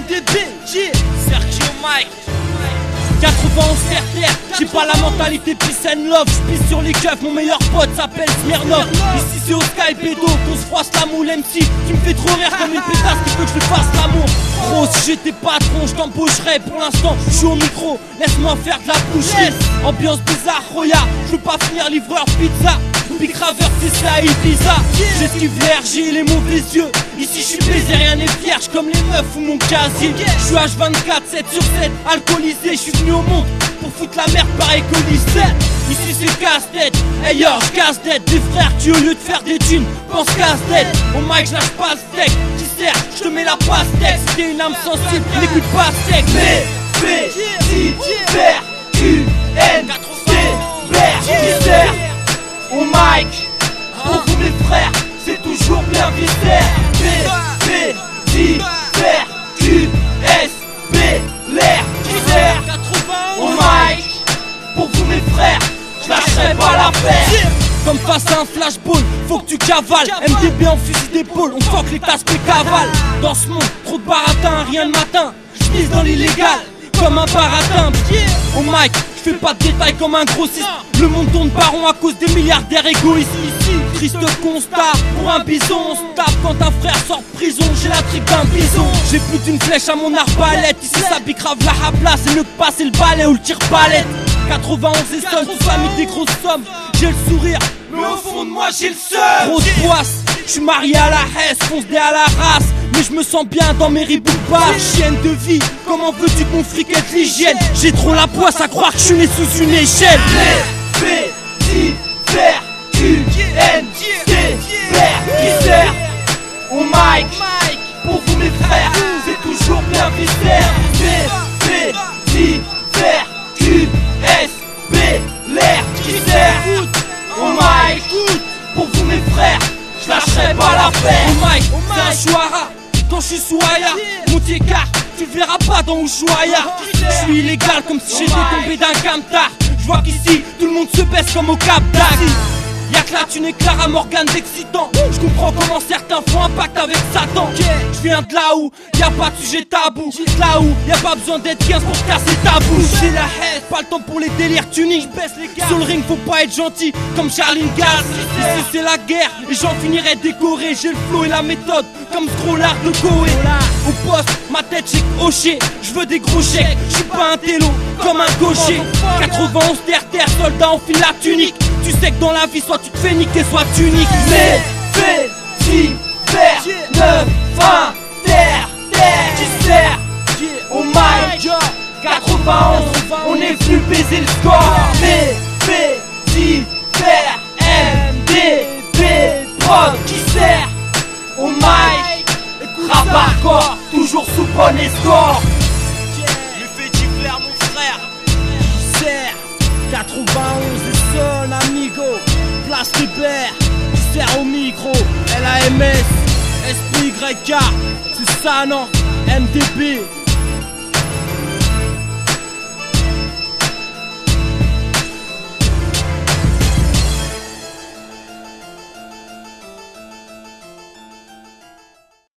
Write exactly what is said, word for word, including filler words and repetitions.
D B, yeah. Sergio Mike quatre-vingt-onze terre terre, j'ai pas la mentalité peace and love. J'pisse sur les keufs, mon meilleur pote s'appelle Smirnov. Ici c'est au Sky Pédo qu'on se froisse la moule. M C qui me fait trop rire comme une pétasse qui veut que je lui fasse l'amour. Gros si j'étais patron j't'embaucherais. Pour l'instant j'suis au micro, laisse-moi faire de la boucherie. Ambiance bizarre, Roya, j'veux pas finir livreur pizza. Big Ravers c'est ça Ibiza. J'esquive l'air, j'ai les mauvais yeux. Ici j'suis baisé, rien n'est vierge comme les meufs ou mon casier. J'suis H vingt-quatre, sept sur sept, alcoolisé. J'suis venu au monde pour foutre la merde pareil qu'au lycée. Ici c'est casse-tête, hey yo j'casse-tête. Des frères qui au lieu de faire des thunes pensent casse-tête. Au mic j'lâche pas le steak, qui sert, j'te mets la pastèque. Si t'es une âme sensible, n'écoute pas steak. Mais, mais, si, faire, Q, N, T, Vert, qui sert. Au mic, pour vous mes frères, c'est toujours bien viscère. B, B, D, R, Q, S, B, l'air, qui sert. Au mic, pour vous mes frères, je lâcherai pas l'affaire. Comme face à un flashball, faut que tu cavales. M D B en fusil d'épaule, on fuck les tasses et cavale. Dans ce monde, trop de baratin, rien de matin. J'mise dans l'illégal, comme un baratin. Au mic, je fais pas de détails comme un grossiste. Le monde tourne par rond à cause des milliardaires égoïstes. Triste constat, pour un bison on se tape quand un frère sort de prison. J'ai la trique d'un bison. J'ai plus d'une flèche à mon arbalète. Ici ça bicrave la habla, c'est mieux que passer le balai ou le tire-palette. quatre-vingt-onze et seul, toute famille des grosses sommes. J'ai le sourire, mais au fond de moi j'ai le seum. Grosse poisse, j'suis marié à la Hesse, fonce dé à la race. Mais je me sens bien dans mes ribouts chienne de vie, comment veux-tu qu'on friquette l'hygiène? J'ai trop la poisse à croire que je suis né sous une échelle. B, B, D, R, Q, N, T, R, qui sert. Au mic, pour vous mes frères, c'est toujours bien viscère. B, B, D, R, Q, S, B, l'air, qui sert. Au mic, pour vous mes frères, je lâcherai pas l'affaire. Au mic, c'est un chouara. Quand je suis sous Aya, mon tiécar, tu le verras pas dans Ushuaïa. Je suis illégal comme si j'étais tombé d'un camtar. Je vois qu'ici, tout le monde se baisse comme au Cap d'Agde. Y'a que là tu n'éclaires à Morgane d'excitant. Je comprends comment certains font un pacte avec Satan. Je viens de là où y'a pas de sujet tabou. Là où y'a pas besoin d'être quinze pour casser ta bouche. C'est la haine, pas le temps pour les délires tunis. Sur le ring faut pas être gentil comme Charline Gaz. Ici c'est la guerre et j'en finirai décoré. J'ai le flow et la méthode comme Scrollard de Koé. Au poste, ma tête j'ai hoché. Je veux des gros chèques, je suis pas un télo comme un gaucher. quatre-vingt-onze terre terre, soldat enfile la tunique. Tu sais que dans la vie soit tu te fais niquer, soit tu niques. Mais, fais, si, faire, neuf, vingt, terre, terre, qui sert. Au mic, quatre-vingt-onze, on est venu baiser le score. Mais, fais, si, faire, M, D, B, prod, qui sert. Au mic, rap hardcore, toujours sous bon escorte. Le fait gifler mon frère, qui sert. quatre-vingt-onze et seul amigo, place Ribert, qui sert au micro, L A M S, S P Y K, c'est ça non, M D B.